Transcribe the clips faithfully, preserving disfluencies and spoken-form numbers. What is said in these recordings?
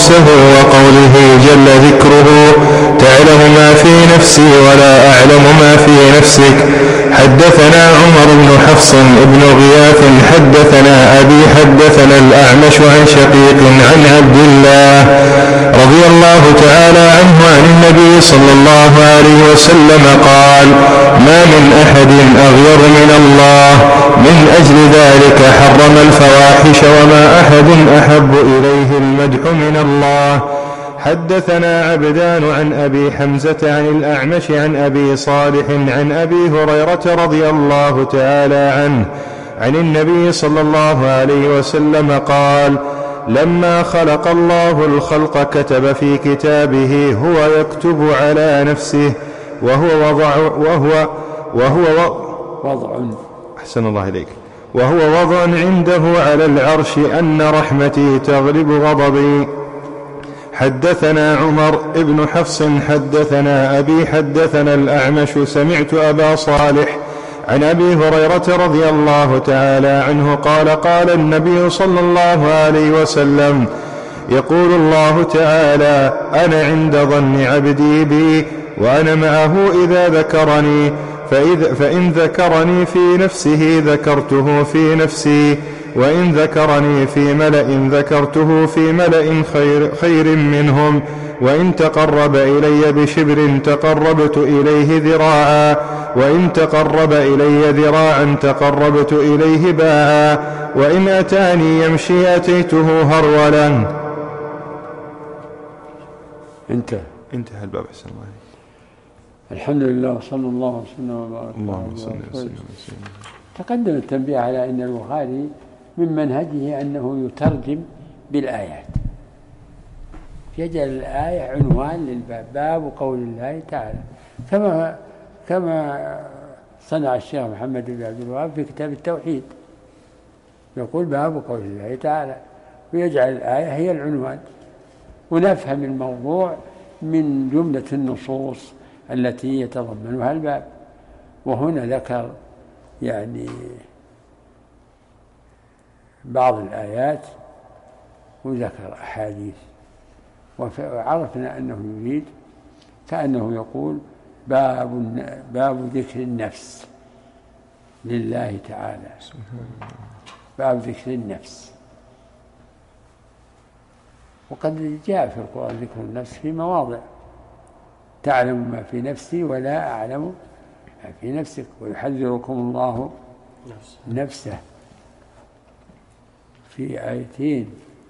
نفسه وقوله جل ذكره تعلم ما في نفسي ولا أعلم ما في نفسك. حدثنا عمر بن حفص بن غياث حدثنا أبي حدثنا الأعمش عن شقيق عن عبد الله رضي الله تعالى عنه عن النبي صلى الله عليه وسلم قال ما من أحد أغير من الله من أجل ذلك حرم الفواحش وما أحد أحب إليه المدح من الله. حدثنا عبدان عن أبي حمزة عن الأعمش عن أبي صالح عن أبي هريرة رضي الله تعالى عنه عن النبي صلى الله عليه وسلم قال لما خلق الله الخلق كتب في كتابه هو يكتب على نفسه وهو وضع وهو وهو وضع أحسن الله إليك وهو وضع عنده على العرش أن رحمتي تغلب غضبي. حدثنا عمر بن حفص حدثنا أبي حدثنا الأعمش سمعت أبا صالح عن أبي هريرة رضي الله تعالى عنه قال قال النبي صلى الله عليه وسلم يقول الله تعالى أنا عند ظن عبدي بي وأنا معه إذا ذكرني فإذ فإن ذكرني في نفسه ذكرته في نفسي وإن ذكرني في ملأ ذكرته في ملأ خير, خير منهم وإن تقرب إلي بشبر تقربت إليه ذراعا وإن تقرب إلي ذراعا تقربت إليه باعا وإن أتاني يمشي أتيته هرولا. انتهى انتهى الباب. أحسن الله. الحمد لله صلى الله وسلم وبارك اللهم صل وسلم. تقدم التنبيه على أن البخاري من منهجه أنه يترجم بالآيات، يجعل الآية عنوان للباب، باب قول الله تعالى، كما كما صنع الشيخ محمد بن عبد الوهاب في كتاب التوحيد، يقول باب قول الله تعالى ويجعل الآية هي العنوان، ونفهم الموضوع من جملة النصوص التي يتضمنها الباب. وهنا ذكر يعني بعض الآيات وذكر أحاديث، وعرفنا أنه يريد كأنه يقول باب, باب ذكر النفس لله تعالى، باب ذكر النفس. وقد جاء في القرآن ذكر النفس في مواضع، تعلم ما في نفسي ولا أعلم ما في نفسك ويحذركم الله نفسه في آيتين.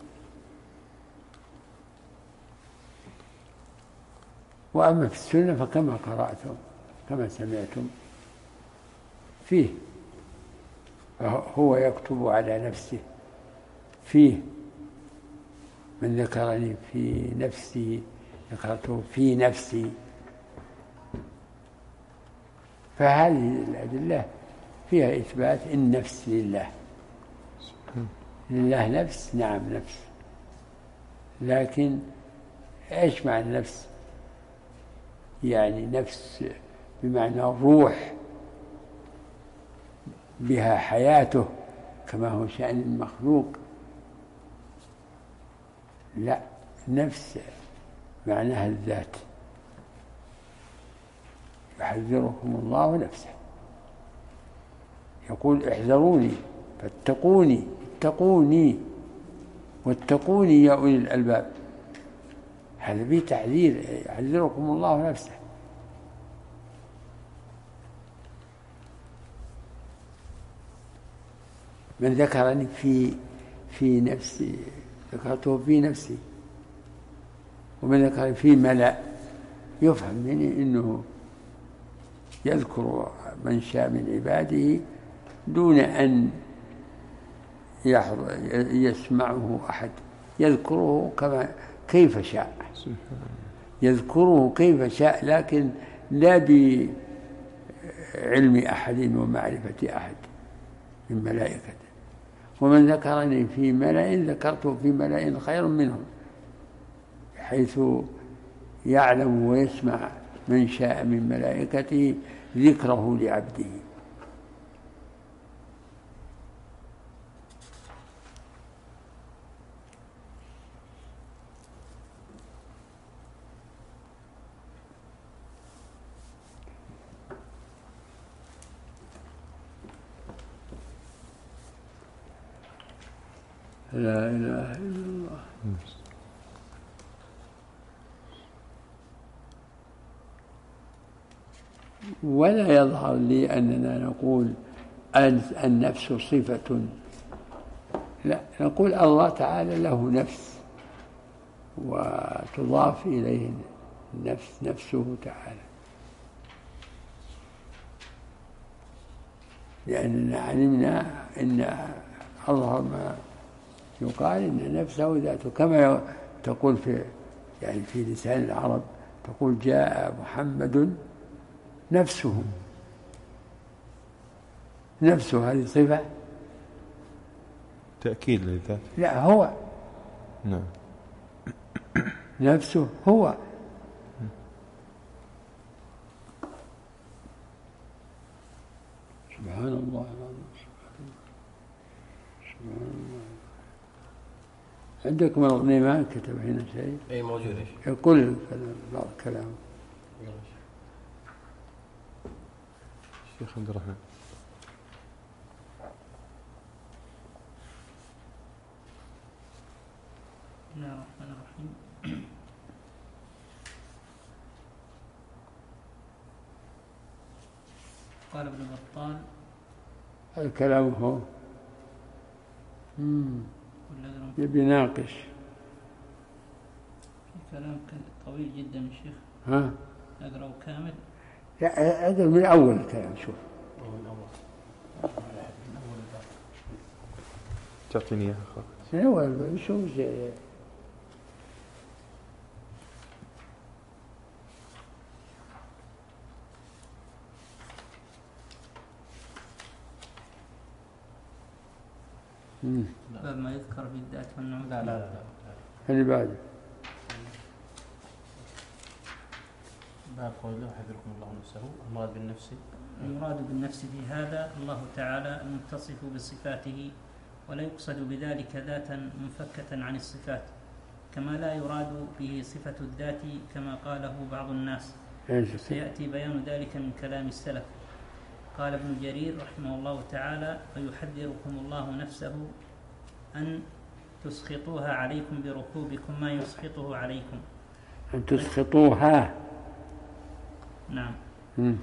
وأما في السنة فكما قرأتم كما سمعتم فيه هو يكتب على نفسه، فيه من ذكرني في نفسي ذكرته في نفسي. فهذه الأدلة فيها إثبات النفس لله، لله نفس، نعم نفس، لكن إيش معنى النفس؟ يعني نفس بمعنى روح بها حياته كما هو شأن المخلوق، لا، نفس معناها الذات. يحذركم الله نفسه، يقول احذروني فاتقوني، اتقوني واتقوني يا أولي الألباب، هذا به تحذير، يحذركم الله نفسه. من ذكرني في في نفسي ذكرته في نفسي، ومن ذكرني في ملأ، يفهم مني أنه يذكر من شاء من عباده دون أن يسمعه أحد، يذكره كما كيف شاء، يذكره كيف شاء، لكن لا بعلم أحد ومعرفة أحد من ملائكته. ومن ذكرني في ملأ ذكرته في ملأ خير منهم، حيث يعلم ويسمع من شاء من ملائكته ذكره لعبده. لا إله إلا الله. ولا يظهر لي أننا نقول النفس صفة، لا، نقول الله تعالى له نفس وتضاف إليه النفس نفسه تعالى، لأننا علمنا أن أظهر ما يقال إن نفسه ذاته، كما تقول في يعني في لسان العرب تقول جاء محمد نفسه. نفسه هذه صفة تأكيد للذات. لا، هو نعم نفسه هو. سبحان الله العظيم. سبحان الله. عندك من الغنيمان كتب هنا شيء؟ اي موجود. يقول بعض كلام الشيخ عبد الرحمن. بسم الله الرحمن الرحيم. قال ابن بطال الكلام هو يبي ناقش في كلام طويل جدا يا شيخ. ها أقرأه كامل؟ لا، أقرأ من أول الكلام. شوف من أول تعطيني إياها من أول. شوف زي باب ما يذكر في الذات والنعوت. لا لا لا اللي بعده باب قوله حذركم الله نفسه. المراد بالنفس المراد بالنفس في هذا الله تعالى المتصف بصفاته، ولا يقصد بذلك ذاتا منفكة عن الصفات، كما لا يراد به صفة الذات كما قاله بعض الناس، سيأتي بيان ذلك من كلام السلف. قال ابن جرير رحمه الله تعالى: فيحذركم الله نفسه أن تسخطوها عليكم بركوبكم ما يسخطه عليكم. أن تسخطوها. نعم. م.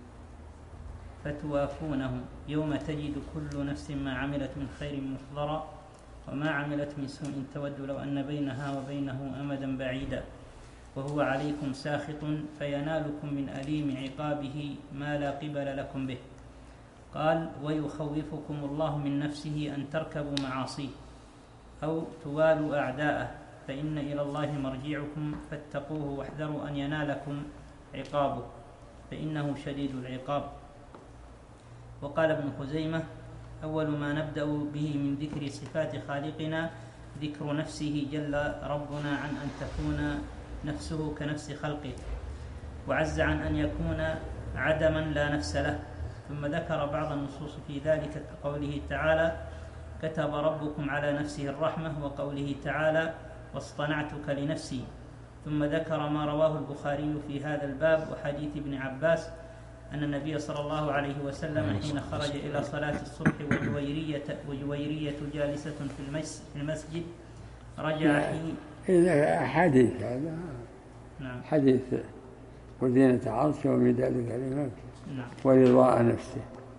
فتوافونه يوم تجد كل نفس ما عملت من خير محضرا وما عملت من سوء تود لو أن بينها وبينه أمدا بعيدا، وهو عليكم ساخط فينالكم من أليم عقابه ما لا قبل لكم به. قال: ويخوفكم الله من نفسه أن تركبوا معاصيه أو توالوا أعداءه، فإن إلى الله مرجعكم فاتقوه واحذروا أن ينالكم عقابه فإنه شديد العقاب. وقال ابن خزيمة: أول ما نبدأ به من ذكر صفات خالقنا ذكر نفسه جل ربنا عن أن تكون نفسه كنفس خلقه، وعز عن أن يكون عدما لا نفس له. ثم ذكر بعض النصوص في ذلك كقوله تعالى: كتب ربكم على نفسه الرحمة، وقوله تعالى: واصطنعتك لنفسي. ثم ذكر ما رواه البخاري في هذا الباب وحديث ابن عباس أن النبي صلى الله عليه وسلم حين خرج إلى صلاة الصبح وجويرية, وجويرية جالسة في المسجد رجع حين إذا حديث هذا نعم حديث وزينة عرشه ومداد كلمات نعم ورضاء نفسه.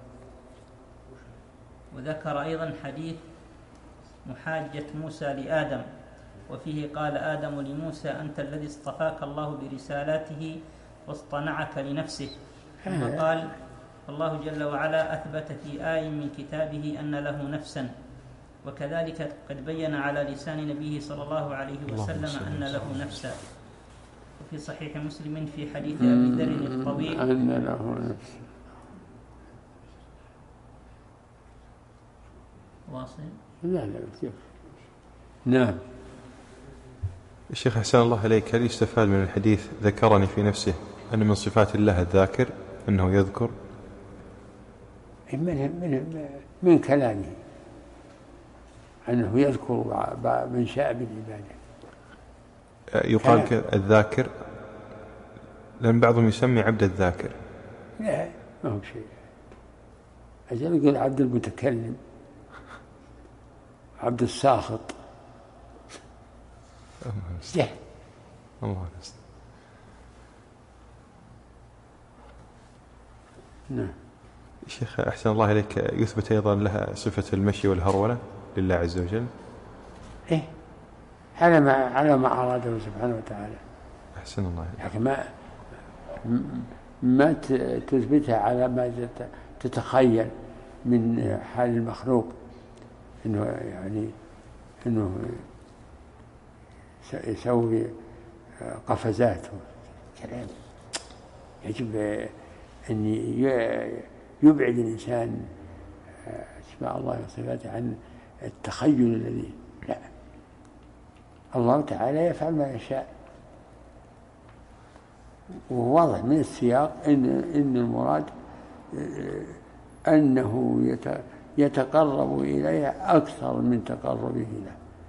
وذكر أيضا حديث محاجة موسى لآدم، وفيه قال آدم لموسى: أنت الذي اصطفاك الله برسالاته واصطنعك لنفسه. ثم قال: الله جل وعلا أثبت في آي من كتابه أن له نفسا، وكذلك قد بين على لسان نبيه صلى الله عليه وسلم أن له نفسا. وفي صحيح مسلم في حديث أبي ذر الطويل أن له نفسا. واصل؟ لا لا كيف. نعم. الشيخ أحسن الله عليك، هل يستفاد من الحديث ذكرني في نفسه أن من صفات الله الذاكر أنه يذكر؟ من, من, من كلامه أنه يذكر من شاء بالعبادة. يقال الذاكر لأن بعضهم يسمي عبد الذاكر. لا ما هو شيء. أجل يقول عبد المتكلم، عبد الساخط. جهل. الله المستعان. نعم. شيخ أحسن الله إليك، يثبت أيضا لها صفة المشي والهرولة لله عز وجل؟ إيه، على ما على ما أراده سبحانه وتعالى. أحسن الله. لكن ما ما تثبتها على ما تتخيل من حال المخلوق، إنه يعني إنه يسوي قفزات كلام. يجب أن يبعد الإنسان أسماء الله وصفاته عن التخيل الذي لا، الله تعالى يفعل ما يشاء. وواضح من السياق إن إن المراد أنه يتقرب إليه أكثر من تقربه له.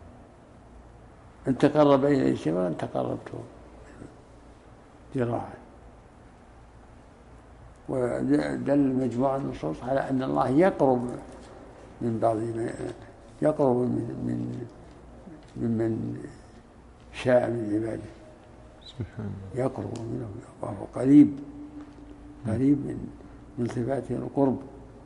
إن تقرب إليه شبرا تقربته ذراعا. ودل مجموعة النصوص على أن الله يقرب من بعض يقرب من من ممن شاء من عباده، سبحان الله. يقرب منه وهو قريب قريب من من صفاته القرب،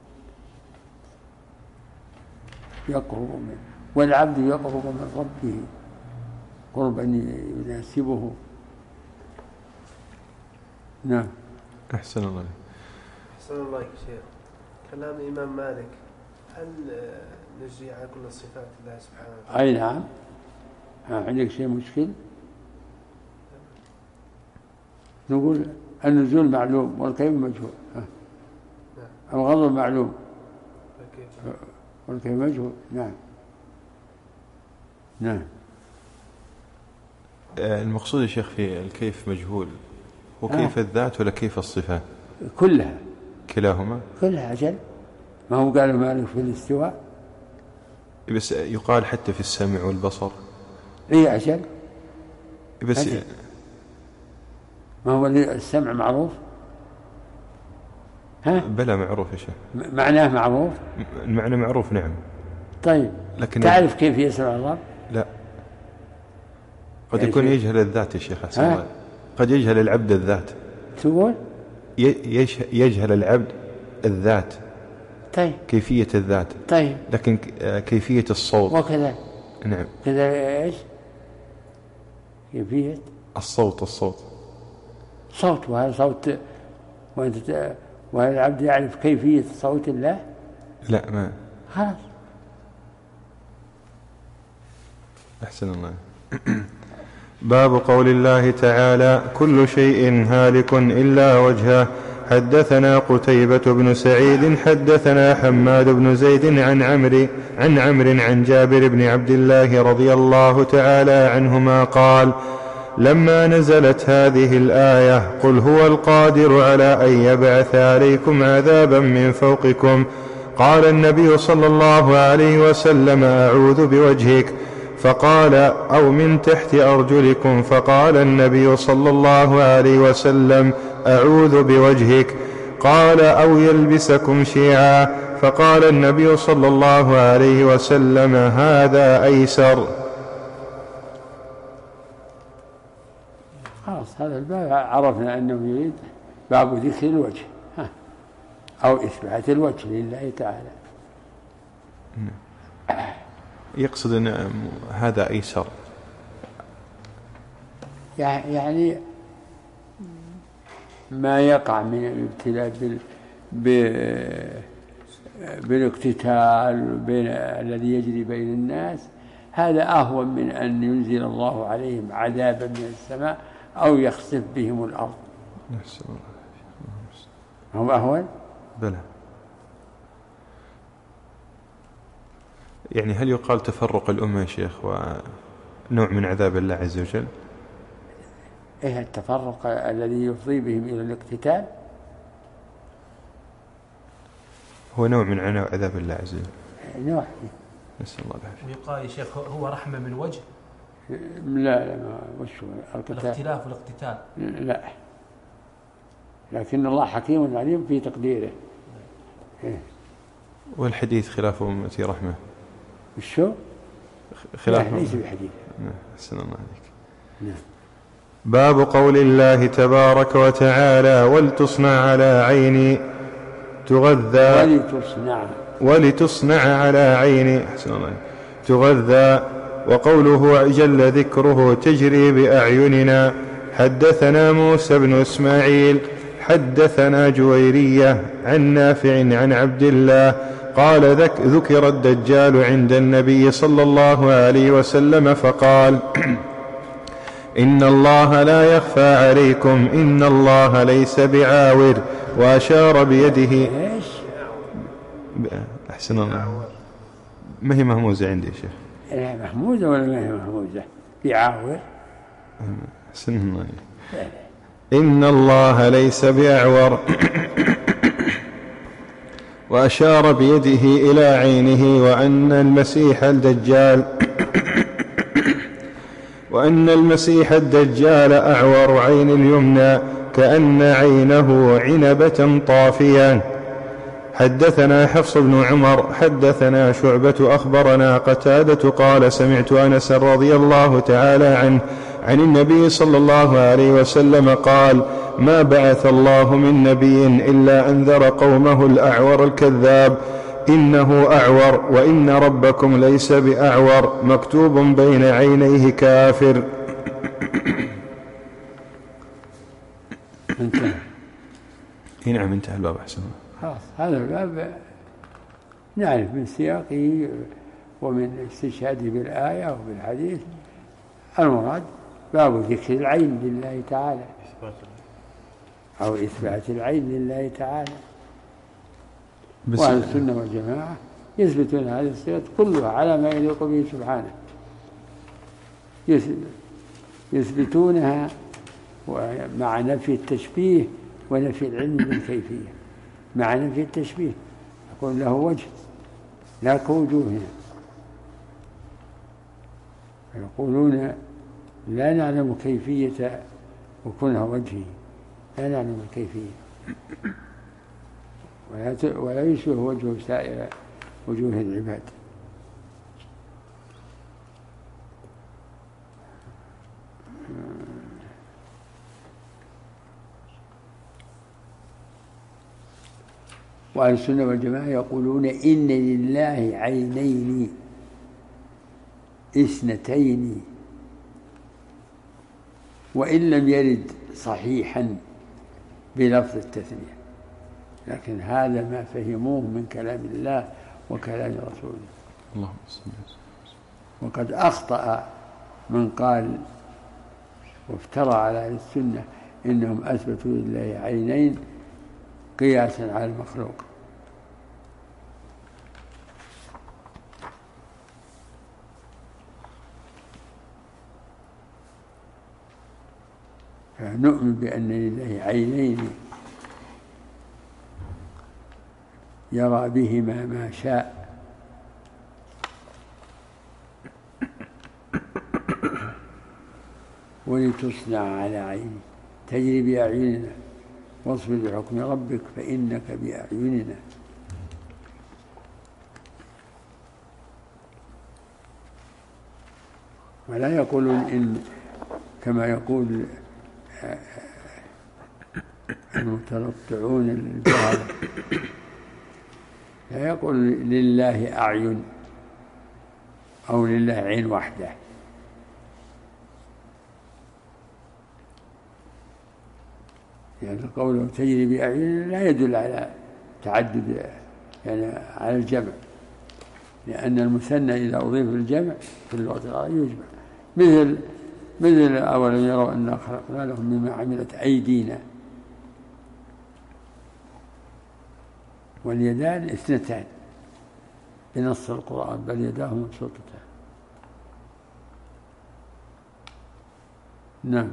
يقرب منه. والعبد يقرب من ربه قربا يناسبه. نعم. أحسن الله. أحسن الله شيخ. كلام الإمام مالك، هل نجري على كل صفات الله سبحانه وتعالى؟ أي نعم. عندك شيء مشكل؟ نقول النزول معلوم والكيف مجهول، الغضب معلوم والكيف مجهول. نعم نعم. المقصود يا شيخ في الكيف مجهول هو كيف آه. الذات ولا كيف الصفة؟ كلها كلاهما كلها. أجل ما هو قال مالك في الاستواء، بس يقال حتى في السمع والبصر. اي أجل بس أجل. ما هو السمع معروف؟ ها؟ بلا معروف يا شيخ. معناه معروف؟ المعنى معروف نعم. طيب لكن تعرف كيف يسمع الله؟ لا، قد يعني يكون يجهل الذات يا شيخ أحسن الله. قد يجهل العبد الذات. تقول يجهل العبد الذات. طيب كيفية الذات. طيب لكن كيفية الصوت وكذا. نعم. كذا ايش كيفية الصوت؟ الصوت صوت، وهذا صوت، وانت وهذا العبد يعرف كيفية صوت الله؟ لا ما خلاص. أحسن الله. باب قول الله تعالى: كل شيء هالك إلا وجهه. حدثنا قتيبة بن سعيد حدثنا حماد بن زيد عن عمرو عن عمرو عن جابر بن عبد الله رضي الله تعالى عنهما قال: لما نزلت هذه الآية: قل هو القادر على أن يبعث عليكم عذابا من فوقكم، قال النبي صلى الله عليه وسلم: أعوذ بوجهك، فقال: أو من تحت أرجلكم، فقال النبي صلى الله عليه وسلم: أعوذ بوجهك، قال: أو يلبسكم شيعا، فقال النبي صلى الله عليه وسلم: هذا أيسر. خلاص، هذا الباب عرفنا أنه يريد باب ذكر الوجه، ها. أو إثبات الوجه لله تعالى. يقصد أن هذا أيسر، يعني ما يقع من الابتلاء بال بالاقتتال بين الذي يجري بين الناس، هذا أهون من أن ينزل الله عليهم عذابا من السماء أو يخسف بهم الأرض. هو أهون؟ بلى. يعني هل يقال تفرق الأمة يا شيخ ونوع من عذاب الله عز وجل؟ إيه التفرق الذي يفضي بهم إلى الاقتتال؟ هو نوع من عناء عذاب الله عز وجل. نوع. نسأل الله العافية. ويقال يا شيخ هو رحمة من وجه؟ لا لا ما وش هو الاختلاف والاقتتال؟ لا، لكن الله حكيم عليم في تقديره. إيه. والحديث خلاف أمتي رحمة. وشو؟ خلاف ليس بحديث. أحسن الله عليك. نعم. باب قول الله تبارك وتعالى ولتصنع على عيني تغذى ولتصنع ولتصنع على عيني أحسن الله تغذى. وقوله جل ذكره تجري بأعيننا. حدثنا موسى بن إسماعيل حدثنا جويرية عن نافع عن عبد الله قال ذك ذكر الدجال عند النبي صلى الله عليه وسلم فقال إن الله لا يخفى عليكم إن الله ليس بعاور وأشار بيده. أحسن الله. ما هي مهموزة عندي يا شيخ؟ محمودة ولا ما هي محموزة؟ بعاور. أحسن الله. إن الله ليس بأعور وأشار بيده إلى عينه وأن المسيح الدجال وأن المسيح الدجال أعور عين اليمنى كأن عينه عنبة طافية. حدثنا حفص بن عمر حدثنا شعبة أخبرنا قتادة قال سمعت أنس رضي الله تعالى عنه عن النبي صلى الله عليه وسلم قال ما بعث الله من نبي إلا أنذر قومه الأعور الكذاب إنه أعور وإن ربكم ليس بأعور مكتوب بين عينيه كافر. انتهى. نعم انتهى الباب. أحسن. خلاص هذا الباب نعرف من سياقه ومن استشهاده بالآية وبالحديث المراد باب ذكر العين لله تعالى أو إثبات العين لله تعالى. وأهل السنة والجماعة يثبتون هذه الصفات كلها على ما يليق به سبحانه، يثبتونها مع نفي التشبيه ونفي العلم بالكيفية. مع نفي التشبيه يقول له وجه لا كوجوهنا، يقولون لا نعلم كيفية وكونها وجهه، لا نعلم الكيفية ولا يشبه وجهه سائر وجوه العباد. وأهل السنة والجماعة يقولون إن لله عينين اثنتين وإن لم يرد صحيحا بلفظ التثنية، لكن هذا ما فهموه من كلام الله وكلام رسوله. اللهم صل وسلم. وقد أخطأ من قال وافترى على أهل السنة إنهم أثبتوا لله عينين قياسا على المخلوق. فنؤمن بأن لله عينين يرى بهما ما شاء ولتصنع على عيني تجري بأعيننا واصبر بحكم ربك فإنك بأعيننا. ولا يقولون إن كما يقول المتنطعون الجهل، لا يقول لله أعين أو لله عين واحدة، يعني قوله تجري بأعيننا لا يدل على تعدد، يعني على الجمع، لأن المثنى إذا أضيف الجمع في اللغة العربية يجمع، مثل مثل أولم يروا أنا خلقنا لهم مما عملت أيدينا. واليدان اثنتان بنص القرآن بل يداه مبسوطتان. نعم.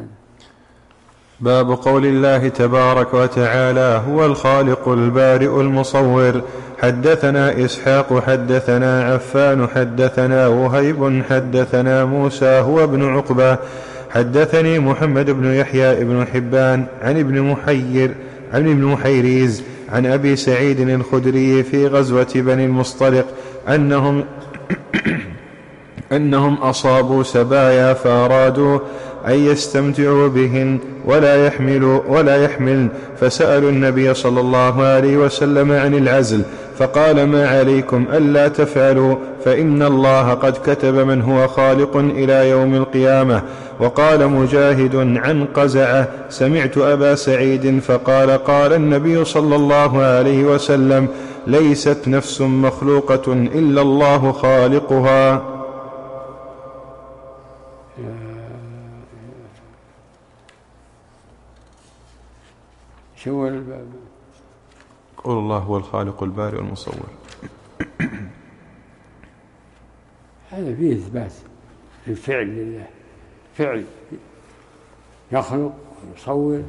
باب قول الله تبارك وتعالى هو الخالق البارئ المصور. حدثنا إسحاق حدثنا عفان حدثنا وهيب حدثنا موسى هو ابن عقبة حدثني محمد بن يحيى ابن حبان عن ابن محير عن ابن محيريز عن أبي سعيد الخدري في غزوة بني المصطلق أنهم أنهم أصابوا سبايا فأرادوا أن يستمتعوا بهن ولا يحملوا ولا يحملن، فسألوا النبي صلى الله عليه وسلم عن العزل فقال: ما عليكم ألا تفعلوا، فإن الله قد كتب من هو خالق إلى يوم القيامة. وقال مجاهد عن قزعة: سمعت أبا سعيد فقال: قال النبي صلى الله عليه وسلم: ليست نفس مخلوقة إلا الله خالقها. شو الباب؟ قول الله هو الخالق البارئ المصور. هذا فيه إثبات الفعل لله، فعل يخلق ويصور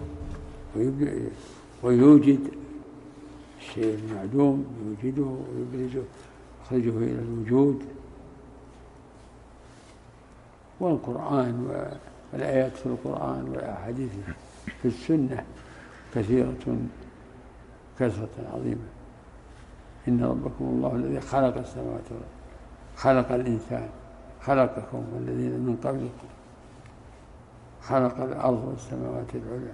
ويوجد الشيء المعدوم، يوجده ويبرزه يخرجه إلى الوجود. والقرآن والآيات في القرآن والأحاديث في السنة كثيرة كثرة عظيمة. إن ربكم الله الذي خلق السماوات والأرض، خلق الإنسان، خلقكم والذين من قبلكم، خلق الأرض والسماوات العلى.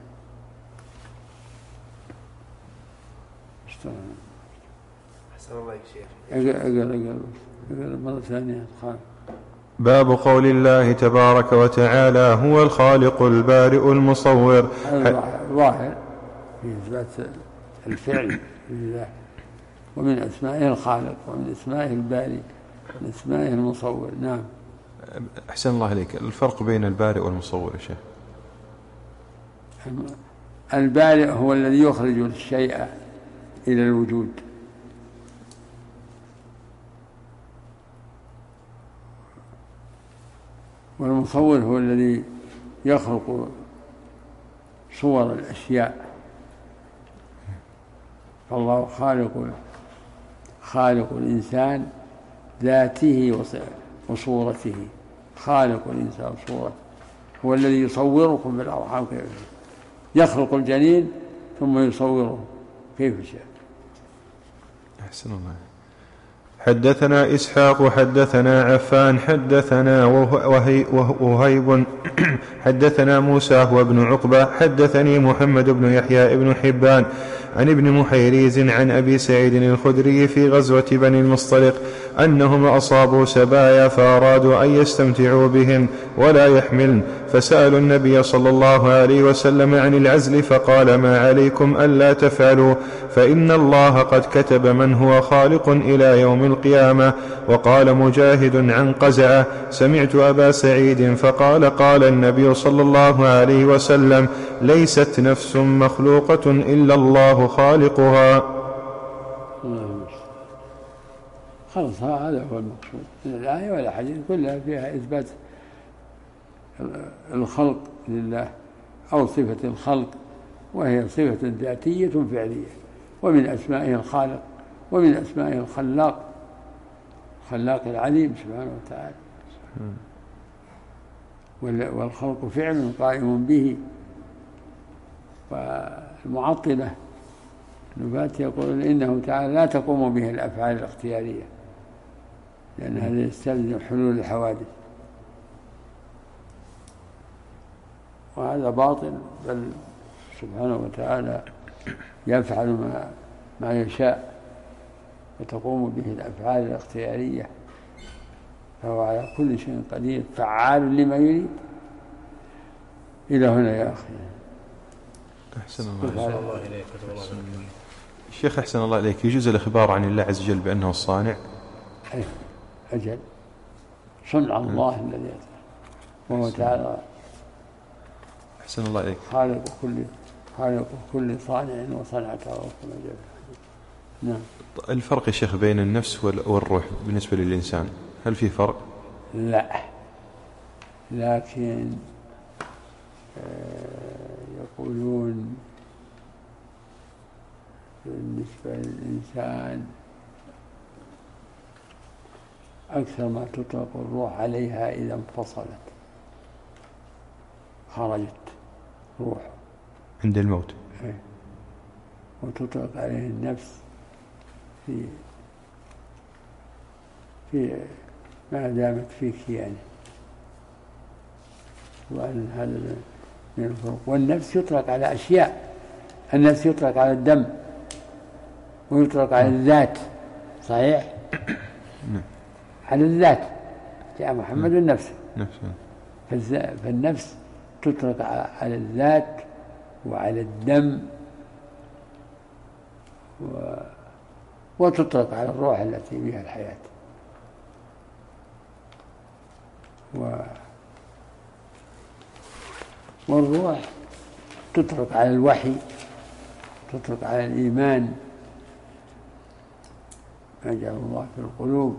أحسن الله شيخ. أقل أقل أقل أقل مرة ثانية. باب قول الله تبارك وتعالى: هو الخالق البارئ المصور. ظاهر في إثبات الفعل لله، ومن أسمائه الخالق، ومن أسمائه البارئ، من أسمائه المصور. نعم. أحسن الله عليك، الفرق بين البارئ والمصور يا شيخ؟ البارئ هو الذي يخرج الشيء إلى الوجود، والمصور هو الذي يخلق صور الأشياء. فالله خالق خالق الإنسان ذاته وصورته، خالق الإنسان صورته، هو الذي يصوركم بالأرحام كيف يخلق الجنين ثم يصوره كيف شاء. أحسن الله. حدثنا إسحاق حدثنا عفان حدثنا وهيب حدثنا موسى وابن عقبة حدثني محمد بن يحيى بن حبان عن ابن محيريز عن أبي سعيد الخدري في غزوة بني المصطلق أنهم أصابوا سبايا فأرادوا أن يستمتعوا بهن ولا يحملن، فسألوا النبي صلى الله عليه وسلم عن العزل فقال: ما عليكم ألا تفعلوا، فإن الله قد كتب من هو خالق إلى يوم القيامة. وقال مجاهد عن قزعة: سمعت أبا سعيد فقال: قال النبي صلى الله عليه وسلم: ليست نفس مخلوقة إلا الله خالقها. خلص هذا هو المقصود من الآية والحديث، كلها فيها إثبات الخلق لله أو صفة الخلق، وهي صفة ذاتية فعلية. ومن أسمائه الخالق، ومن أسمائه الخلاق، الخلاق العليم سبحانه وتعالى. والخلق فعل قائم به. والمعطلة نبات يقولون إنه تعالى لا تقوم به الأفعال الاختيارية، لأن هذا يستلزم حلول الحوادث، وهذا باطل. بل سبحانه وتعالى يفعل ما, ما يشاء وتقوم به الأفعال الاختيارية، فهو على كل شيء قدير فعال لما يريد. إلى هنا يا أخي. أحسن الله إليك. الشيخ أحسن الله إليك، يجوز الإخبار عن الله عز وجل بأنه الصانع؟ أجل، صنع الله الذي يطلع، وهو تعالى أحسن الله إليك خالق كل خالق كل صانع وصنعته كما جاء. نعم. الفرق يا شيخ بين النفس والروح بالنسبة للإنسان، هل في فرق؟ لا، لكن يقولون بالنسبة للإنسان أكثر ما تطلق الروح عليها إذا انفصلت، خرجت روح عند الموت، وتطلق عليه النفس في في ما دامت فيك يعني. وأن هذا من الفروق. والنفس يطلق على أشياء، النفس يطلق على الدم ويطلق على الذات، صحيح؟ على الذات جاء محمد النفس، فالنفس تطلق على الذات وعلى الدم و... وتطلق على الروح التي بها الحياة. و... والروح تطلق على الوحي، تطلق على الإيمان ما جعل الله في القلوب.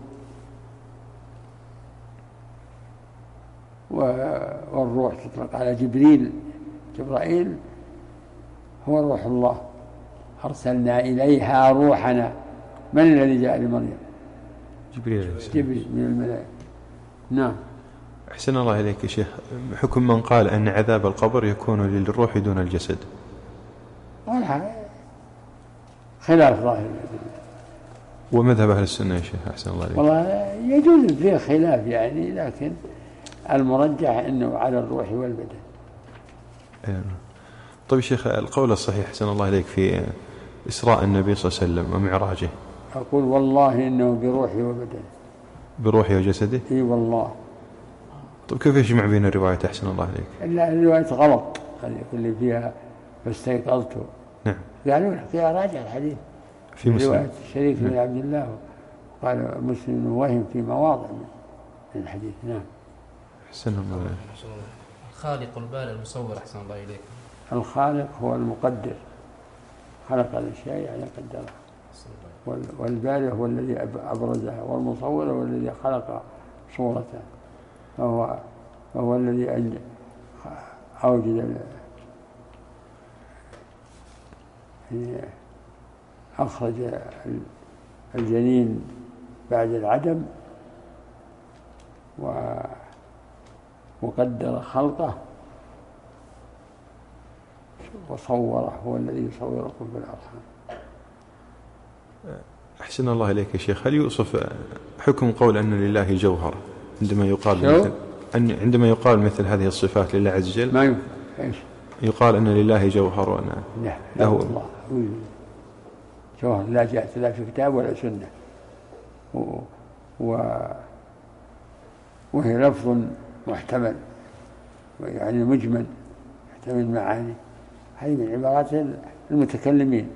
والروح تطلق على جبريل، جبرائيل هو روح الله، أرسلنا إليها روحنا. من الذي جاء لمريم؟ جبريل. جبريل من الملائكة. نعم. أحسن الله إليك يا شيخ، حكم من قال أن عذاب القبر يكون للروح دون الجسد؟ خلاف ظاهر. ومذهب أهل السنة يا شيخ أحسن الله إليك؟ والله يجوز فيه خلاف يعني، لكن المرجح أنه على الروح والبدن. طيب شيخ، القول الصحيح أحسن الله إليك في إسراء النبي صلى الله عليه وسلم ومعراجه؟ أقول والله إنه بروحي وبدنه. بروحي وجسده؟ إي والله. طيب كيف يجمع بين الروايات أحسن الله عليك؟ إلا الرواية غلط اللي فيها فاستيقظته. نعم. قالوا لك يا راجع الحديث في مسلم رواية الشريك بن عبد الله، قال مسلم وهم في مواضع من الحديث. نعم. أحسن الله عليك. الخالق البارئ المصور أحسن الله إليك. الخالق هو المقدر، خلق الأشياء يعني قدرها، والبارئ هو الذي أبرزها، والمصور هو الذي خلق صورتها، فهو فهو الذي أوجد أخرج الجنين بعد العدم وقدر خلقه وصوره، هو الذي يصوركم في الأرحام. أحسن الله إليك يا شيخ، هل يوصف حكم قول أن لله جوهر عندما يقال مثل أن عندما يقال مثل هذه الصفات لله عز وجل؟ ما يمكن. إيش؟ يقال أن لله جوهر وأن لا لا الله جوهر لا جاءت لا في كتاب ولا سنة، و... و... وهي لفظ محتمل يعني مجمل يحتمل معاني، هذه من عبارات المتكلمين.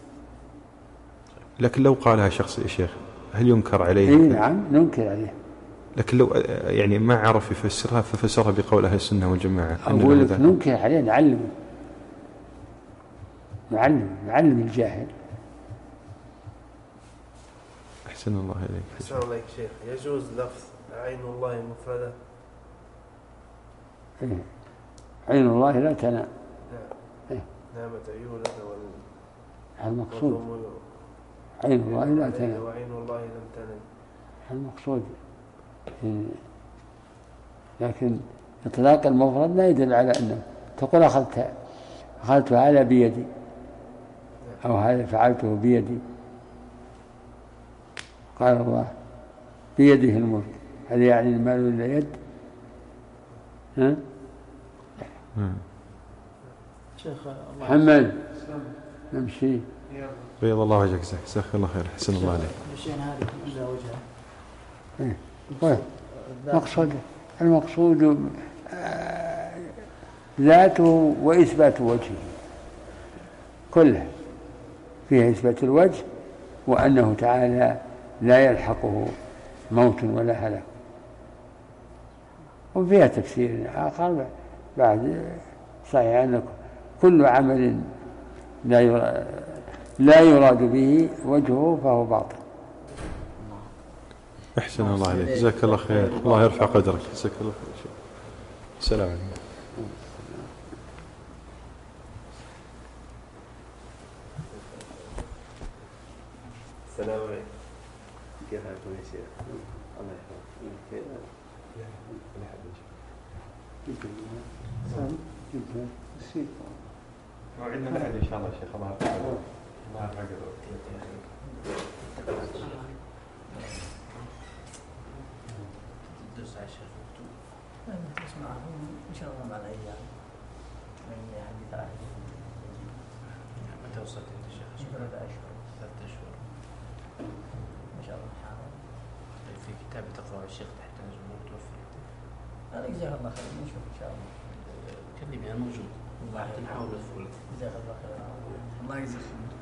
لكن لو قالها شخص يا شيخ هل ينكر عليه؟ إيه نعم ننكر عليه. لكن لو يعني ما عرف يفسرها ففسرها بقول أهل السنة والجماعة. أقول لك ننكر عليه، نعلمه نعلم نعلم الجاهل. أحسن الله إليك. أحسن الله إليك شيخ، يجوز لفظ عين الله مفردة؟ إيه؟ عين الله لا تنام. نعم. إيه؟ نامت عيونك وال المقصود عين الله لا تنام، وعين الله لم تنم. المقصود إيه؟ لكن إطلاق المفرد لا يدل على أنه تقول أخذت أخذت هذا بيدي أو هذا فعلته بيدي. قال الله بيده الملك، هل يعني المال إلا يد؟ ها؟ محمد نمشي. بيض الله وجهك جزاك الله خير. حسن الله عليك. مقصود المقصود ذاته وإثبات وجهه كله، فيها إثبات الوجه وأنه تعالى لا يلحقه موت ولا هلاك، وفيها تفسير آخر بعد صحيح أن كل عمل لا يراد به وجهه فهو باطل. أحسن الله عليك جزاك الله خير، الله يرفع قدرك. جزاك الله خير. السلام عليكم. السلام عليكم. كيف حالكم يا شيخ؟ الله يحفظك. كيف كيف موعدنا الأحد إن شاء الله شيخ. الله يرفع قدرك. الله يرفع قدرك. تدرس على الشيخ مكتوب؟ تسمعهم إن شاء الله مع الأيام من يحدث عليه. متى وصلت أنت الشيخ؟ ثلاثة أشهر. ثلاثة أشهر. ما شاء الله حاضر. في كتاب تقرأ الشيخ تحتاج متوفر. هذا جزاك الله خير نشوف إن شاء الله. كلمني أنا موجود. حتى نحاول نفعل. جزاك الله خير. الله يجزيك.